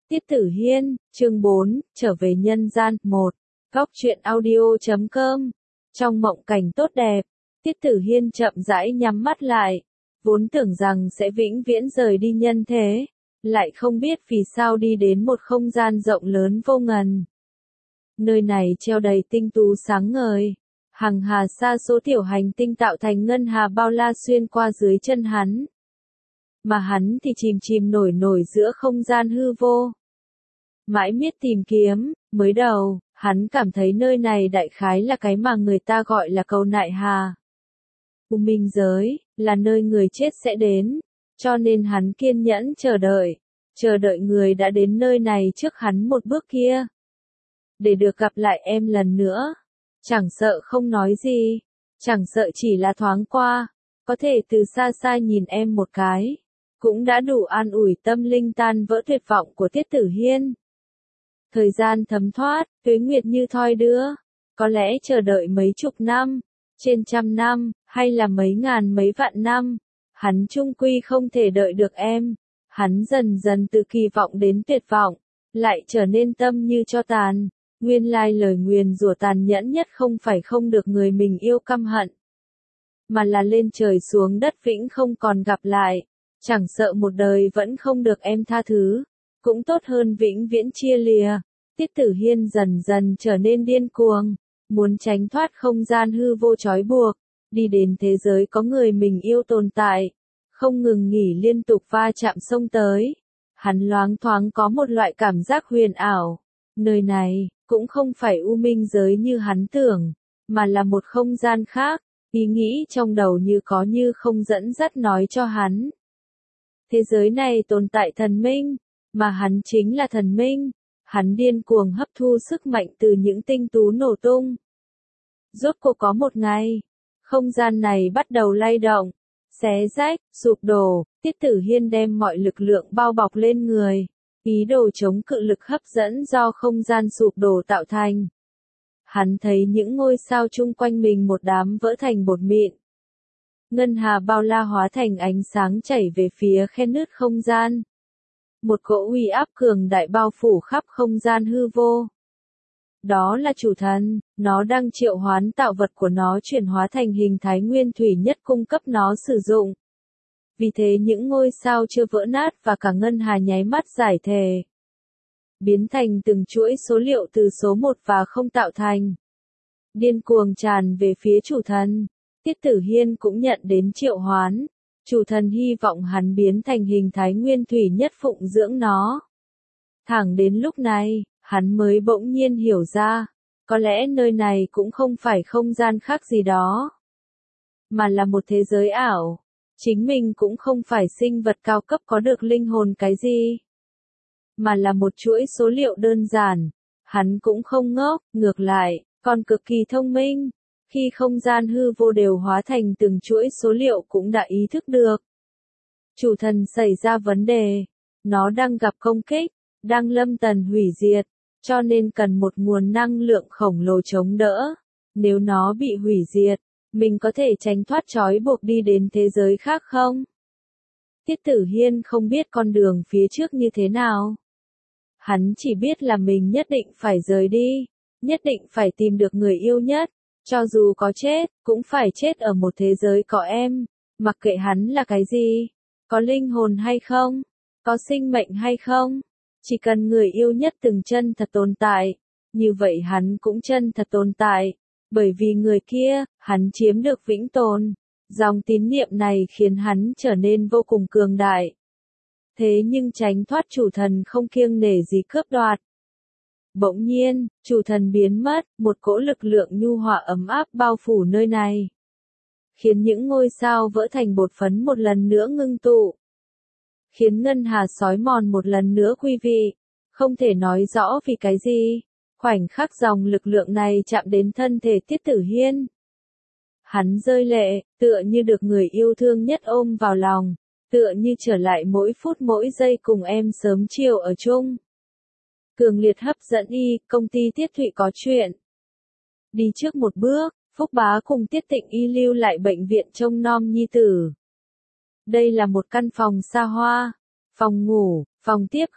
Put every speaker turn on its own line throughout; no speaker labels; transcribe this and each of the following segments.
Tiết Tử Hiên, chương 4, trở về nhân gian, 1. Góc truyện audio.com. Trong mộng cảnh tốt đẹp, Tiết Tử Hiên chậm rãi nhắm mắt lại, vốn tưởng rằng sẽ vĩnh viễn rời đi nhân thế, lại không biết vì sao đi đến một không gian rộng lớn vô ngần. Nơi này treo đầy tinh tú sáng ngời, hằng hà sa số tiểu hành tinh tạo thành ngân hà bao la xuyên qua dưới chân hắn. Mà hắn thì chìm nổi nổi giữa không gian hư vô. Mãi miết tìm kiếm, mới đầu, hắn cảm thấy nơi này đại khái là cái mà người ta gọi là cầu nại hà. U minh giới, là nơi người chết sẽ đến, cho nên hắn kiên nhẫn chờ đợi người đã đến nơi này trước hắn một bước kia. Để được gặp lại em lần nữa, chẳng sợ không nói gì, chẳng sợ chỉ là thoáng qua, có thể từ xa xa nhìn em một cái, cũng đã đủ an ủi tâm linh tan vỡ tuyệt vọng của Tiết Tử Hiên. Thời gian thấm thoát, tuế nguyệt như thoi đưa, có lẽ chờ đợi mấy chục năm, trên trăm năm, hay là mấy ngàn mấy vạn năm, hắn chung quy không thể đợi được em. Hắn dần dần từ kỳ vọng đến tuyệt vọng, lại trở nên tâm như tro tàn. Nguyên lai lời nguyền rủa tàn nhẫn nhất không phải không được người mình yêu căm hận, mà là lên trời xuống đất vĩnh không còn gặp lại. Chẳng sợ một đời vẫn không được em tha thứ, cũng tốt hơn vĩnh viễn chia lìa. Tiết Tử Hiên dần dần trở nên điên cuồng, muốn tránh thoát không gian hư vô trói buộc, đi đến thế giới có người mình yêu tồn tại, không ngừng nghỉ liên tục va chạm xông tới. Hắn loáng thoáng có một loại cảm giác huyền ảo, nơi này cũng không phải u minh giới như hắn tưởng, mà là một không gian khác. Ý nghĩ trong đầu như có như không dẫn dắt nói cho hắn. Thế giới này tồn tại thần minh, mà hắn chính là thần minh. Hắn điên cuồng hấp thu sức mạnh từ những tinh tú nổ tung. Rốt cuộc có một ngày, không gian này bắt đầu lay động, xé rách, sụp đổ. Tiết Tử Hiên đem mọi lực lượng bao bọc lên người, ý đồ chống cự lực hấp dẫn do không gian sụp đổ tạo thành. Hắn thấy những ngôi sao chung quanh mình một đám vỡ thành bột mịn. Ngân hà bao la hóa thành ánh sáng chảy về phía khe nứt không gian. Một cỗ uy áp cường đại bao phủ khắp không gian hư vô. Đó là chủ thần, nó đang triệu hoán tạo vật của nó chuyển hóa thành hình thái nguyên thủy nhất cung cấp nó sử dụng. Vì thế những ngôi sao chưa vỡ nát và cả ngân hà nháy mắt giải thể, biến thành từng chuỗi số liệu từ số 1 và không tạo thành. Điên cuồng tràn về phía chủ thần. Tiết Tử Hiên cũng nhận đến triệu hoán. Chủ thần hy vọng hắn biến thành hình thái nguyên thủy nhất phụng dưỡng nó. Thẳng đến lúc này, hắn mới bỗng nhiên hiểu ra, có lẽ nơi này cũng không phải không gian khác gì đó, mà là một thế giới ảo. Chính mình cũng không phải sinh vật cao cấp có được linh hồn cái gì, mà là một chuỗi số liệu đơn giản. Hắn cũng không ngốc, ngược lại, còn cực kỳ thông minh. Khi không gian hư vô đều hóa thành từng chuỗi số liệu cũng đã ý thức được. Chủ thần xảy ra vấn đề. Nó đang gặp công kích, đang lâm tần hủy diệt, cho nên cần một nguồn năng lượng khổng lồ chống đỡ. Nếu nó bị hủy diệt, mình có thể tránh thoát trói buộc đi đến thế giới khác không? Tiết Tử Hiên không biết con đường phía trước như thế nào. Hắn chỉ biết là mình nhất định phải rời đi, nhất định phải tìm được người yêu nhất. Cho dù có chết, cũng phải chết ở một thế giới có em. Mặc kệ hắn là cái gì, có linh hồn hay không, có sinh mệnh hay không, chỉ cần người yêu nhất từng chân thật tồn tại, như vậy hắn cũng chân thật tồn tại. Bởi vì người kia, hắn chiếm được vĩnh tồn. Dòng tín niệm này khiến hắn trở nên vô cùng cường đại. Thế nhưng tránh thoát chủ thần không kiêng nể gì cướp đoạt. Bỗng nhiên, chủ thần biến mất, một cỗ lực lượng nhu hòa ấm áp bao phủ nơi này, khiến những ngôi sao vỡ thành bột phấn một lần nữa ngưng tụ, khiến ngân hà xói mòn một lần nữa quý vị. Không thể nói rõ vì cái gì, khoảnh khắc dòng lực lượng này chạm đến thân thể Tiết Tử Hiên, hắn rơi lệ, tựa như được người yêu thương nhất ôm vào lòng, tựa như trở lại mỗi phút mỗi giây cùng em sớm chiều ở chung. Cường liệt hấp dẫn y, công ty Tiết Thụy có chuyện. Đi trước một bước, Phúc Bá cùng Tiết Tịnh Y lưu lại bệnh viện trông nom nhi tử. Đây là một căn phòng xa hoa, phòng ngủ, phòng tiếp khách,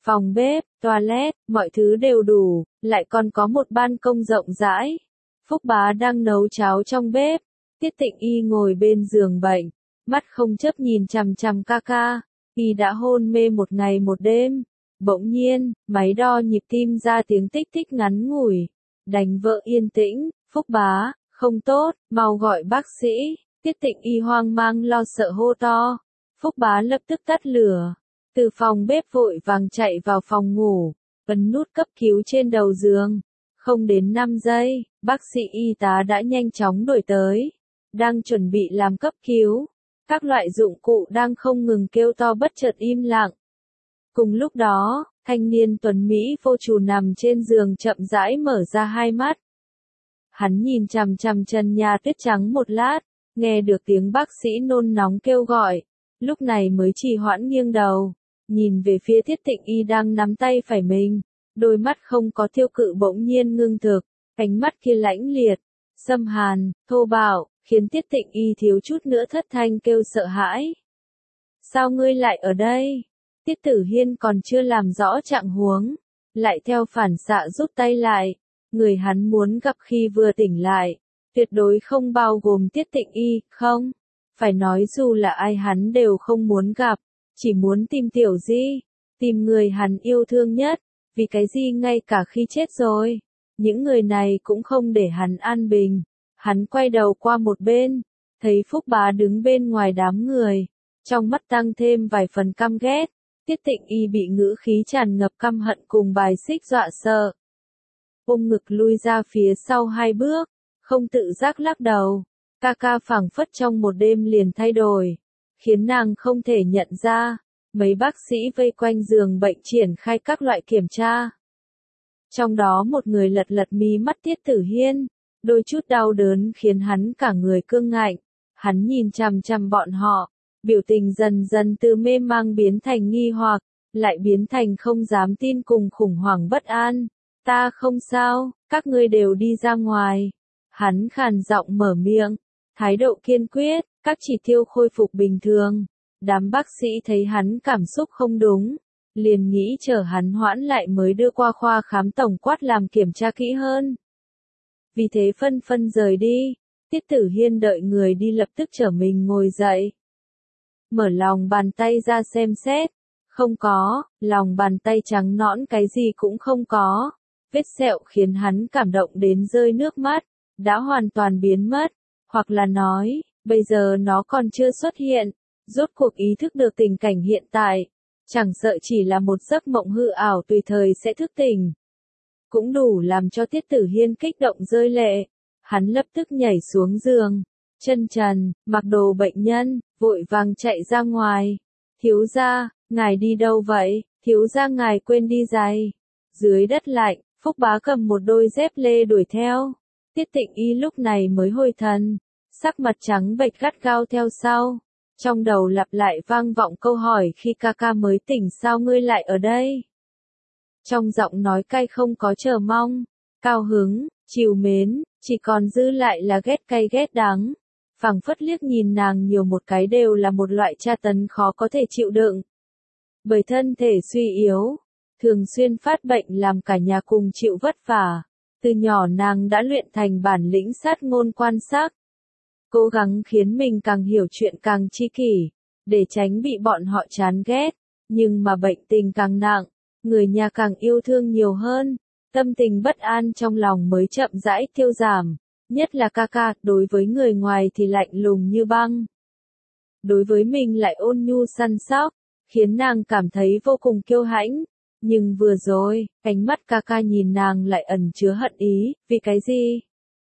Phòng bếp, toilet, mọi thứ đều đủ, lại còn có một ban công rộng rãi. Phúc Bá đang nấu cháo trong bếp, Tiết Tịnh Y ngồi bên giường bệnh, mắt không chớp nhìn chằm chằm ca ca, y đã hôn mê một ngày một đêm. Bỗng nhiên, máy đo nhịp tim ra tiếng tích tích ngắn ngủi, đánh vỡ yên tĩnh. Phúc Bá, không tốt, mau gọi bác sĩ. Tiết Tịnh Y hoang mang lo sợ hô to. Phúc Bá lập tức tắt lửa, từ phòng bếp vội vàng chạy vào phòng ngủ, ấn nút cấp cứu trên đầu giường. Không đến 5 giây, bác sĩ y tá đã nhanh chóng đuổi tới, đang chuẩn bị làm cấp cứu. Các loại dụng cụ đang không ngừng kêu to bất chợt im lặng. Cùng lúc đó, thanh niên tuấn Mỹ vô trù nằm trên giường chậm rãi mở ra hai mắt. Hắn nhìn chằm chằm trần nhà tuyết trắng một lát, nghe được tiếng bác sĩ nôn nóng kêu gọi, lúc này mới trì hoãn nghiêng đầu, nhìn về phía Tiết Tịnh Y đang nắm tay phải mình, đôi mắt không có tiêu cự bỗng nhiên ngưng thực, ánh mắt kia lãnh liệt, xâm hàn, thô bạo, khiến Tiết Tịnh Y thiếu chút nữa thất thanh kêu sợ hãi. Sao ngươi lại ở đây? Tiết Tử Hiên còn chưa làm rõ trạng huống, lại theo phản xạ rút tay lại, người hắn muốn gặp khi vừa tỉnh lại, tuyệt đối không bao gồm Tiết Tịnh Y, không, phải nói dù là ai hắn đều không muốn gặp, chỉ muốn tìm Tiểu Di, tìm người hắn yêu thương nhất, vì cái gì ngay cả khi chết rồi, những người này cũng không để hắn an bình. Hắn quay đầu qua một bên, thấy Phúc Bá đứng bên ngoài đám người, trong mắt tăng thêm vài phần căm ghét. Tiết Tịnh Y bị ngữ khí tràn ngập căm hận cùng bài xích dọa sợ. Ôm ngực lui ra phía sau 2 bước, không tự giác lắc đầu. Ca ca phảng phất trong một đêm liền thay đổi, khiến nàng không thể nhận ra. Mấy bác sĩ vây quanh giường bệnh triển khai các loại kiểm tra. Trong đó một người lật lật mí mắt Tiết Tử Hiên, đôi chút đau đớn khiến hắn cả người cương ngạnh. Hắn nhìn chằm chằm bọn họ, biểu tình dần dần từ mê mang biến thành nghi hoặc, lại biến thành không dám tin cùng khủng hoảng bất an. Ta không sao, các ngươi đều đi ra ngoài. Hắn khàn giọng mở miệng, thái độ kiên quyết, các chỉ tiêu khôi phục bình thường. Đám bác sĩ thấy hắn cảm xúc không đúng, liền nghĩ chờ hắn hoãn lại mới đưa qua khoa khám tổng quát làm kiểm tra kỹ hơn. Vì thế phân phân rời đi. Tiết Tử Hiên đợi người đi lập tức trở mình ngồi dậy. Mở lòng bàn tay ra xem xét. Không có, lòng bàn tay trắng nõn cái gì cũng không có. Vết sẹo khiến hắn cảm động đến rơi nước mắt, đã hoàn toàn biến mất. Hoặc là nói, bây giờ nó còn chưa xuất hiện. Rốt cuộc ý thức được tình cảnh hiện tại. Chẳng sợ chỉ là một giấc mộng hư ảo tùy thời sẽ thức tỉnh. Cũng đủ làm cho Tiết Tử Hiên kích động rơi lệ. Hắn lập tức nhảy xuống giường, chân trần, mặc đồ bệnh nhân, vội vàng chạy ra ngoài. Thiếu gia, ngài đi đâu vậy? Thiếu gia ngài quên đi giày. Dưới đất lạnh, Phúc Bá cầm một đôi dép lê đuổi theo. Tiết Tịnh Y lúc này mới hồi thần, sắc mặt trắng bệch gắt gao theo sau. Trong đầu lặp lại vang vọng câu hỏi khi ca ca mới tỉnh sao ngươi lại ở đây? Trong giọng nói cay không có chờ mong, cao hứng, trìu mến, chỉ còn dư lại là ghét cay ghét đắng. Phảng phất liếc nhìn nàng nhiều một cái đều là một loại tra tấn khó có thể chịu đựng. Bởi thân thể suy yếu, thường xuyên phát bệnh làm cả nhà cùng chịu vất vả. Từ nhỏ nàng đã luyện thành bản lĩnh sát ngôn quan sát. Cố gắng khiến mình càng hiểu chuyện càng chi kỷ, để tránh bị bọn họ chán ghét. Nhưng mà bệnh tình càng nặng, người nhà càng yêu thương nhiều hơn. Tâm tình bất an trong lòng mới chậm rãi tiêu giảm. Nhất là ca ca, đối với người ngoài thì lạnh lùng như băng. Đối với mình lại ôn nhu săn sóc, khiến nàng cảm thấy vô cùng kiêu hãnh. Nhưng vừa rồi, ánh mắt ca ca nhìn nàng lại ẩn chứa hận ý, vì cái gì?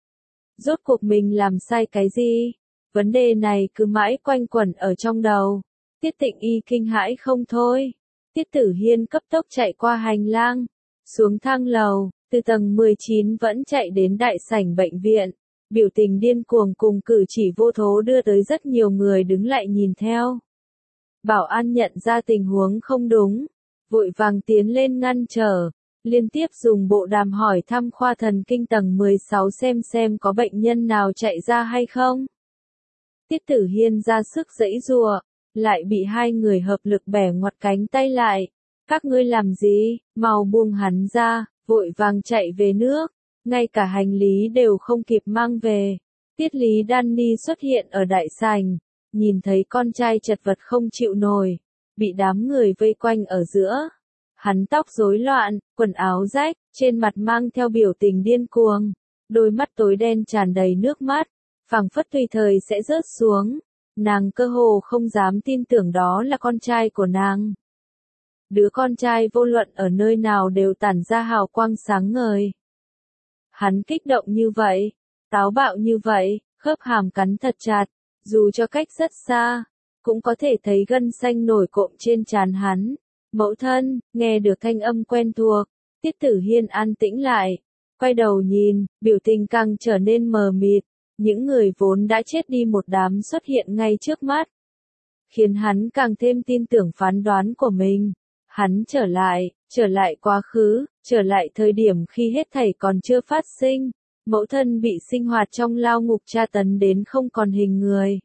Rốt cuộc mình làm sai cái gì? Vấn đề này cứ mãi quanh quẩn ở trong đầu. Tiết Tịnh Y kinh hãi không thôi. Tiết Tử Hiên cấp tốc chạy qua hành lang, xuống thang lầu, từ tầng 19 vẫn chạy đến đại sảnh bệnh viện. Biểu tình điên cuồng cùng cử chỉ vô thố đưa tới rất nhiều người đứng lại nhìn theo. Bảo an nhận ra tình huống không đúng, vội vàng tiến lên ngăn trở, liên tiếp dùng bộ đàm hỏi thăm khoa thần kinh tầng 16 xem có bệnh nhân nào chạy ra hay không. Tiết Tử Hiên ra sức giãy giụa, lại bị hai người hợp lực bẻ ngoặt cánh tay lại. Các ngươi làm gì, mau buông hắn ra, vội vàng chạy về nước, ngay cả hành lý đều không kịp mang về. Tiết Lý Đan Ni xuất hiện ở đại sảnh, nhìn thấy con trai chật vật không chịu nổi, bị đám người vây quanh ở giữa. Hắn tóc rối loạn, quần áo rách, trên mặt mang theo biểu tình điên cuồng, đôi mắt tối đen tràn đầy nước mắt, phảng phất tùy thời sẽ rớt xuống. Nàng cơ hồ không dám tin tưởng đó là con trai của nàng. Đứa con trai vô luận ở nơi nào đều tản ra hào quang sáng ngời. Hắn kích động như vậy, táo bạo như vậy, khớp hàm cắn thật chặt, dù cho cách rất xa, cũng có thể thấy gân xanh nổi cộm trên trán hắn. Mẫu thân, nghe được thanh âm quen thuộc, Tiết Tử Hiên an tĩnh lại, quay đầu nhìn, biểu tình càng trở nên mờ mịt, những người vốn đã chết đi một đám xuất hiện ngay trước mắt, khiến hắn càng thêm tin tưởng phán đoán của mình. Hắn trở lại quá khứ, trở lại thời điểm khi hết thảy còn chưa phát sinh, mẫu thân bị sinh hoạt trong lao ngục tra tấn đến không còn hình người.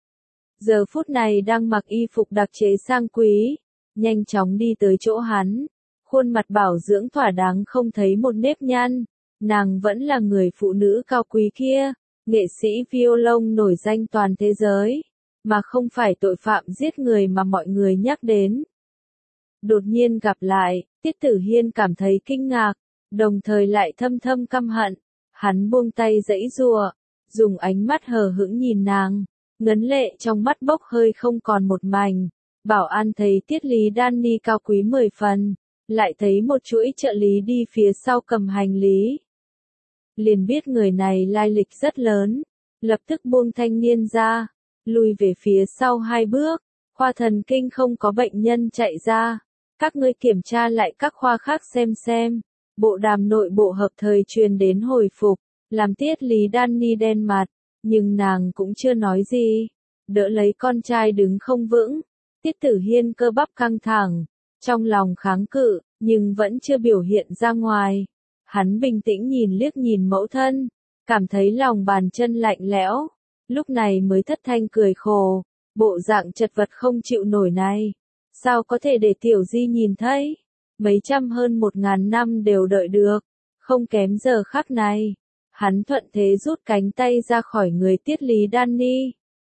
Giờ phút này đang mặc y phục đặc chế sang quý, nhanh chóng đi tới chỗ hắn, khuôn mặt bảo dưỡng thỏa đáng không thấy một nếp nhăn, nàng vẫn là người phụ nữ cao quý kia, nghệ sĩ violon nổi danh toàn thế giới, mà không phải tội phạm giết người mà mọi người nhắc đến. Đột nhiên gặp lại, Tiết Tử Hiên cảm thấy kinh ngạc, đồng thời lại thâm thâm căm hận. Hắn buông tay giãy giụa, dùng ánh mắt hờ hững nhìn nàng, ngấn lệ trong mắt bốc hơi không còn một mảnh. Bảo an thấy Tiết Lý Đan Ni cao quý 10 phần, lại thấy một chuỗi trợ lý đi phía sau cầm hành lý. Liền biết người này lai lịch rất lớn, lập tức buông thanh niên ra, lùi về phía sau 2 bước, khoa thần kinh không có bệnh nhân chạy ra. Các ngươi kiểm tra lại các khoa khác xem. Bộ đàm nội bộ hợp thời truyền đến hồi phục, làm Tiết Lý Đan Ni đen mặt, nhưng nàng cũng chưa nói gì, đỡ lấy con trai đứng không vững. Tiết Tử Hiên cơ bắp căng thẳng, trong lòng kháng cự, nhưng vẫn chưa biểu hiện ra ngoài. Hắn bình tĩnh liếc nhìn mẫu thân, cảm thấy lòng bàn chân lạnh lẽo, lúc này mới thất thanh cười khổ, bộ dạng chật vật không chịu nổi này, sao có thể để Tiểu Di nhìn thấy? Mấy trăm hơn 1000 năm đều đợi được, không kém giờ khắc này. Hắn thuận thế rút cánh tay ra khỏi người Tiết Lý Đan Ni.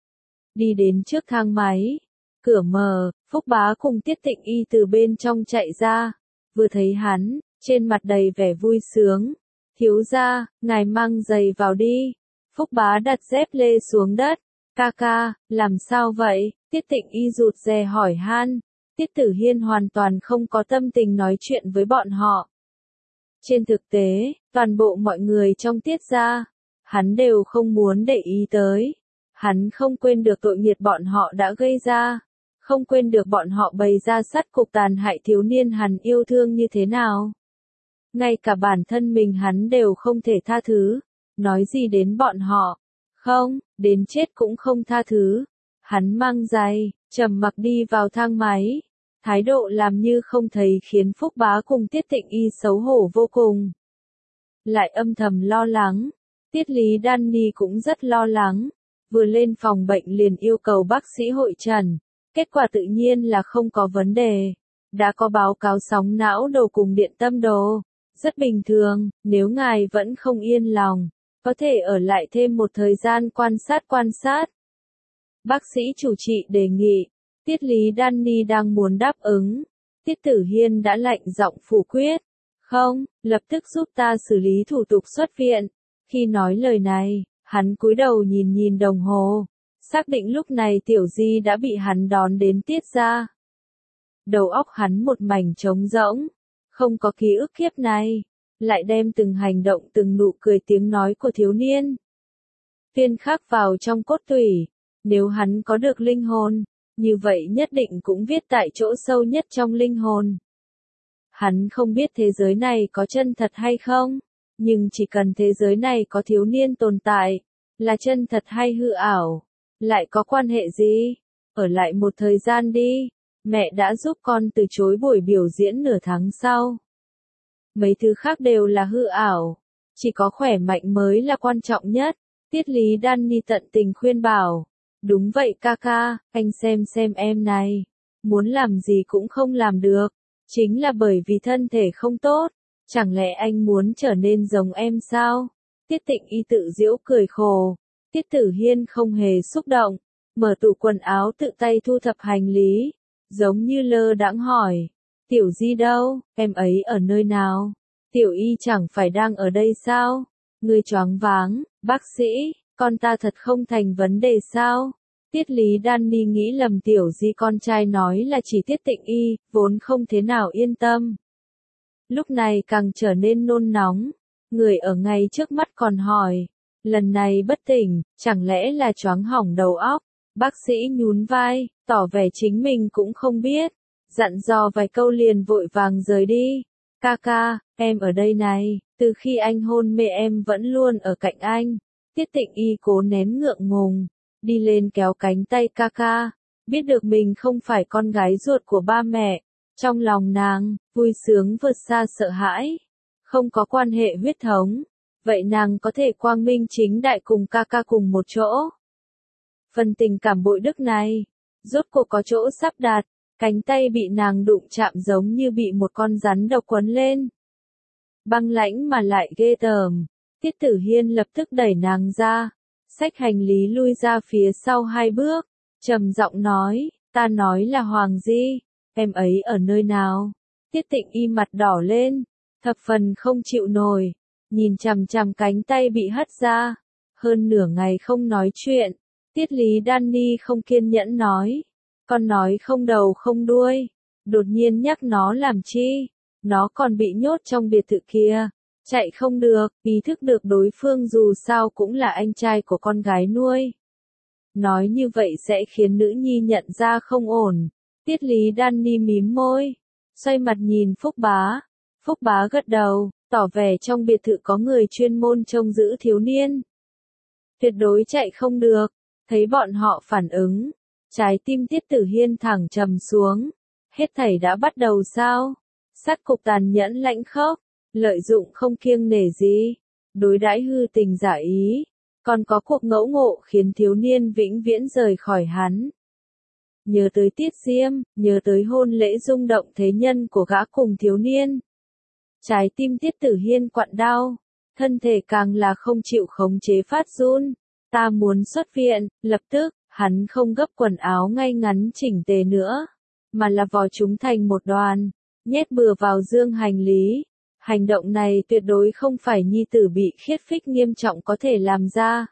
Đi đến trước thang máy, cửa mở, Phúc Bá cùng Tiết Tịnh Y từ bên trong chạy ra, vừa thấy hắn, trên mặt đầy vẻ vui sướng. Thiếu gia, ngài mang giày vào đi. Phúc Bá đặt dép lê xuống đất. Ca, làm sao vậy? Tiết Tịnh Y rụt rè hỏi han. Tiết Tử Hiên hoàn toàn không có tâm tình nói chuyện với bọn họ. Trên thực tế, toàn bộ mọi người trong Tiết gia, hắn đều không muốn để ý tới. Hắn không quên được tội nghiệt bọn họ đã gây ra, không quên được bọn họ bày ra sát cục tàn hại thiếu niên hắn yêu thương như thế nào. Ngay cả bản thân mình hắn đều không thể tha thứ, nói gì đến bọn họ, không, đến chết cũng không tha thứ. Hắn mang giày, trầm mặc đi vào thang máy, thái độ làm như không thấy khiến Phúc Bá cùng Tiết Tịnh Y xấu hổ vô cùng. Lại âm thầm lo lắng, Tiết Lý Đan Ni cũng rất lo lắng, vừa lên phòng bệnh liền yêu cầu bác sĩ hội trần, kết quả tự nhiên là không có vấn đề, đã có báo cáo sóng não đồ cùng điện tâm đồ, rất bình thường, nếu ngài vẫn không yên lòng, có thể ở lại thêm một thời gian quan sát. Bác sĩ chủ trị đề nghị. Tiết Lý Đan Ni đang muốn đáp ứng, Tiết Tử Hiên đã lạnh giọng phủ quyết, không, lập tức giúp ta xử lý thủ tục xuất viện. Khi nói lời này, hắn cúi đầu nhìn đồng hồ, xác định lúc này Tiểu Di đã bị hắn đón đến Tiết gia. Đầu óc hắn một mảnh trống rỗng, không có ký ức kiếp này, lại đem từng hành động từng nụ cười tiếng nói của thiếu niên phiên khắc vào trong cốt tủy. Nếu hắn có được linh hồn, như vậy nhất định cũng viết tại chỗ sâu nhất trong linh hồn. Hắn không biết thế giới này có chân thật hay không, nhưng chỉ cần thế giới này có thiếu niên tồn tại, là chân thật hay hư ảo, lại có quan hệ gì? Ở lại một thời gian đi, mẹ đã giúp con từ chối buổi biểu diễn nửa tháng sau. Mấy thứ khác đều là hư ảo, chỉ có khỏe mạnh mới là quan trọng nhất. Tiết Lý Đan Ni tận tình khuyên bảo. Đúng vậy ca, anh xem em này, muốn làm gì cũng không làm được, Chính là bởi vì thân thể không tốt. Chẳng lẽ anh muốn trở nên giống em sao? Tiết Tịnh Y tự giễu cười khổ. Tiết Tử Hiên không hề xúc động, mở tủ quần áo tự tay thu thập hành lý, giống như lơ đãng hỏi. Tiểu Di đâu, em ấy ở nơi nào? Tiểu Y chẳng phải đang ở đây sao? Ngươi choáng váng, bác sĩ, con ta thật không thành vấn đề sao? Tiết Lý Đan Ni nghĩ lầm Tiểu Di con trai nói là chỉ Tiết Tịnh Y, vốn không thế nào yên tâm. Lúc này càng trở nên nôn nóng, người ở ngay trước mắt còn hỏi, lần này bất tỉnh, chẳng lẽ là choáng hỏng đầu óc? Bác sĩ nhún vai, tỏ vẻ chính mình cũng không biết, dặn dò vài câu liền vội vàng rời đi. Ca ca, em ở đây này, từ khi anh hôn mê em vẫn luôn ở cạnh anh. Tiết Tịnh Y cố nén ngượng ngùng, đi lên kéo cánh tay ca ca, biết được mình không phải con gái ruột của ba mẹ. Trong lòng nàng, vui sướng vượt xa sợ hãi, không có quan hệ huyết thống, vậy nàng có thể quang minh chính đại cùng ca ca cùng một chỗ. Phần tình cảm bội đức này, rốt cuộc có chỗ sắp đặt, cánh tay bị nàng đụng chạm giống như bị một con rắn độc quấn lên. Băng lãnh mà lại ghê tởm, Tiết Tử Hiên lập tức đẩy nàng ra, xách hành lý lui ra phía sau 2 bước, trầm giọng nói, ta nói là Hoàng Di. Em ấy ở nơi nào? Tiết Tịnh Y mặt đỏ lên, thập phần không chịu nổi, nhìn chằm chằm cánh tay bị hất ra, hơn nửa ngày không nói chuyện. Tiết Lý Đan Ni không kiên nhẫn nói, con nói không đầu không đuôi, đột nhiên nhắc nó làm chi? Nó còn bị nhốt trong biệt thự kia, chạy không được, ý thức được đối phương dù sao cũng là anh trai của con gái nuôi. Nói như vậy sẽ khiến nữ nhi nhận ra không ổn. Tiết Lý Đan Ni mím môi, xoay mặt nhìn Phúc Bá. Phúc Bá gật đầu, tỏ vẻ trong biệt thự có người chuyên môn trông giữ thiếu niên. Tuyệt đối chạy không được, thấy bọn họ phản ứng, trái tim Tiết Tử Hiên thẳng trầm xuống. Hết thảy đã bắt đầu sao? Sát cục tàn nhẫn lãnh khốc, lợi dụng không kiêng nể gì, đối đãi hư tình giả ý, còn có cuộc ngẫu ngộ khiến thiếu niên vĩnh viễn rời khỏi hắn. Nhớ tới Tiết Diêm, nhớ tới hôn lễ rung động thế nhân của gã cùng thiếu niên. Trái tim Tiết Tử Hiên quặn đau, thân thể càng là không chịu khống chế phát run. Ta muốn xuất viện, lập tức, hắn không gấp quần áo ngay ngắn chỉnh tề nữa, mà là vò chúng thành một đoàn, nhét bừa vào dương hành lý. Hành động này tuyệt đối không phải nhi tử bị khiết phích nghiêm trọng có thể làm ra.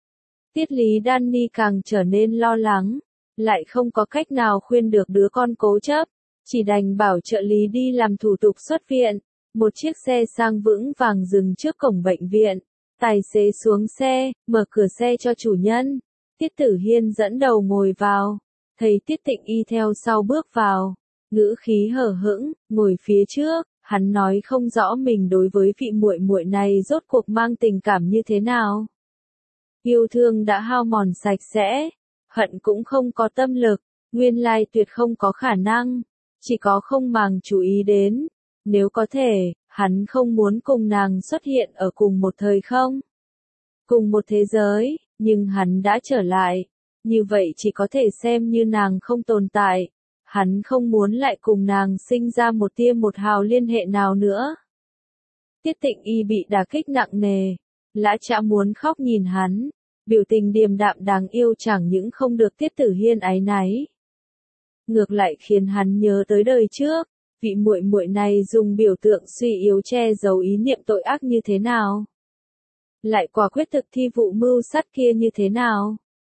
Tiết Lý Đan Ni càng trở nên lo lắng, lại không có cách nào khuyên được đứa con cố chấp, chỉ đành bảo trợ lý đi làm thủ tục xuất viện. Một chiếc xe sang vững vàng dừng trước cổng bệnh viện, tài xế xuống xe, mở cửa xe cho chủ nhân. Tiết Tử Hiên dẫn đầu ngồi vào, thấy Tiết Tịnh Y theo sau bước vào, ngữ khí hờ hững, ngồi phía trước. Hắn nói không rõ mình đối với vị muội muội này rốt cuộc mang tình cảm như thế nào. Yêu thương đã hao mòn sạch sẽ, hận cũng không có tâm lực, nguyên lai tuyệt không có khả năng, chỉ có không màng chú ý đến. Nếu có thể, hắn không muốn cùng nàng xuất hiện ở cùng một thời không, cùng một thế giới, nhưng hắn đã trở lại, như vậy chỉ có thể xem như nàng không tồn tại. Hắn không muốn lại cùng nàng sinh ra một tia một hào liên hệ nào nữa. Tiết Tịnh Y bị đả kích nặng nề, lã chã muốn khóc nhìn hắn, biểu tình điềm đạm đáng yêu chẳng những không được Tiết Tử Hiên áy náy, ngược lại khiến hắn nhớ tới đời trước, vị muội muội này dùng biểu tượng suy yếu che giấu ý niệm tội ác như thế nào, lại quả quyết thực thi vụ mưu sát kia như thế nào.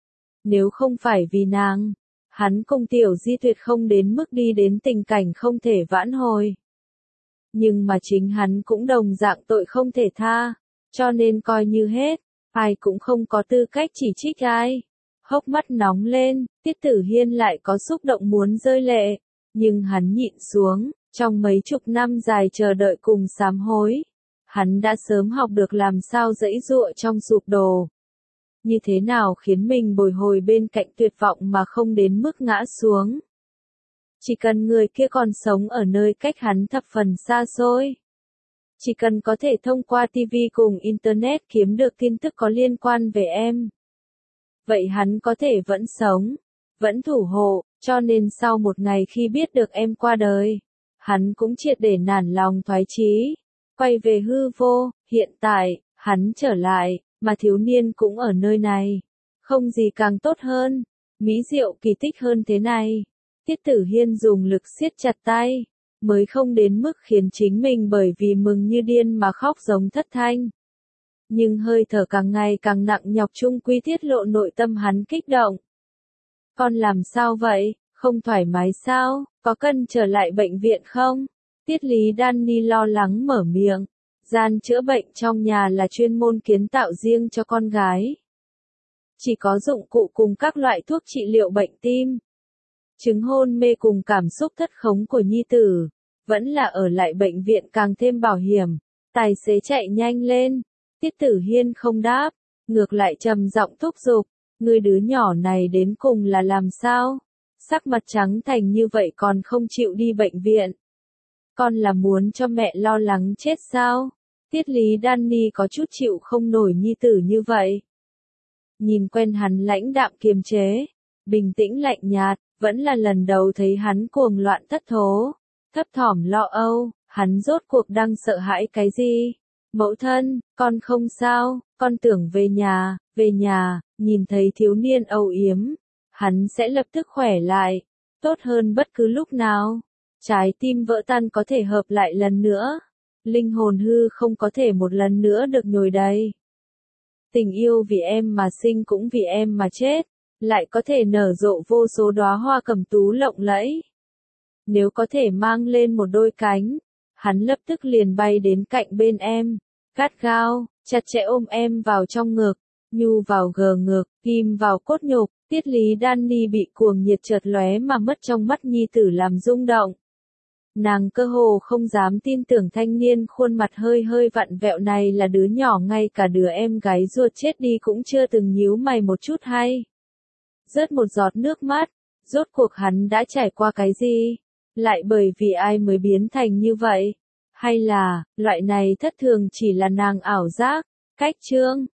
Nếu không phải vì nàng, hắn cùng Tiểu Di tuyệt không đến mức đi đến tình cảnh không thể vãn hồi. Nhưng mà chính hắn cũng đồng dạng tội không thể tha, cho nên coi như hết, ai cũng không có tư cách chỉ trích ai. Hốc mắt nóng lên, Tiết Tử Hiên lại có xúc động muốn rơi lệ, nhưng hắn nhịn xuống, trong mấy chục năm dài chờ đợi cùng sám hối. Hắn đã sớm học được làm sao giãy giụa trong sụp đổ. Như thế nào khiến mình bồi hồi bên cạnh tuyệt vọng mà không đến mức ngã xuống. Chỉ cần người kia còn sống ở nơi cách hắn thập phần xa xôi. Chỉ cần có thể thông qua TV cùng Internet kiếm được tin tức có liên quan về em. Vậy hắn có thể vẫn sống, vẫn thủ hộ, cho nên sau một ngày khi biết được em qua đời, hắn cũng triệt để nản lòng thoái chí, quay về hư vô, hiện tại, hắn trở lại, mà thiếu niên cũng ở nơi này. Không gì càng tốt hơn, mỹ diệu kỳ tích hơn thế này. Tiết Tử Hiên dùng lực siết chặt tay, mới không đến mức khiến chính mình bởi vì mừng như điên mà khóc giống thất thanh. Nhưng hơi thở càng ngày càng nặng nhọc chung quy tiết lộ nội tâm hắn kích động. Con làm sao vậy, không thoải mái sao, có cần trở lại bệnh viện không? Tiết Lý Danny lo lắng mở miệng. Gian chữa bệnh trong nhà là chuyên môn kiến tạo riêng cho con gái. Chỉ có dụng cụ cùng các loại thuốc trị liệu bệnh tim. Chứng hôn mê cùng cảm xúc thất khống của nhi tử. Vẫn là ở lại bệnh viện càng thêm bảo hiểm. Tài xế chạy nhanh lên. Tiết Tử Hiên không đáp. Ngược lại trầm giọng thúc giục. Người đứa nhỏ này đến cùng là làm sao? Sắc mặt trắng thành như vậy còn không chịu đi bệnh viện. Con là muốn cho mẹ lo lắng chết sao? Tiết Lý Danny có chút chịu không nổi nhi tử như vậy. Nhìn quen hắn lãnh đạm kiềm chế, bình tĩnh lạnh nhạt, vẫn là lần đầu thấy hắn cuồng loạn thất thố, thấp thỏm lo âu, hắn rốt cuộc đang sợ hãi cái gì? Mẫu thân, con không sao, con tưởng về nhà, nhìn thấy thiếu niên âu yếm, hắn sẽ lập tức khỏe lại, tốt hơn bất cứ lúc nào. Trái tim vỡ tan có thể hợp lại lần nữa, linh hồn hư không có thể một lần nữa được nhồi đầy. Tình yêu vì em mà sinh cũng vì em mà chết, lại có thể nở rộ vô số đóa hoa cẩm tú lộng lẫy. Nếu có thể mang lên một đôi cánh, hắn lập tức liền bay đến cạnh bên em, gắt gao, chặt chẽ ôm em vào trong ngực, nhu vào gờ ngực, ghim vào cốt nhục. Tiết Lý Danny bị cuồng nhiệt chợt lóe mà mất trong mắt nhi tử làm rung động. Nàng cơ hồ không dám tin tưởng thanh niên khuôn mặt hơi hơi vặn vẹo này là đứa nhỏ, ngay cả đứa em gái ruột chết đi cũng chưa từng nhíu mày một chút hay. Rớt một giọt nước mắt, rốt cuộc hắn đã trải qua cái gì? Lại bởi vì ai mới biến thành như vậy? Hay là, loại này thất thường chỉ là nàng ảo giác? Cách chương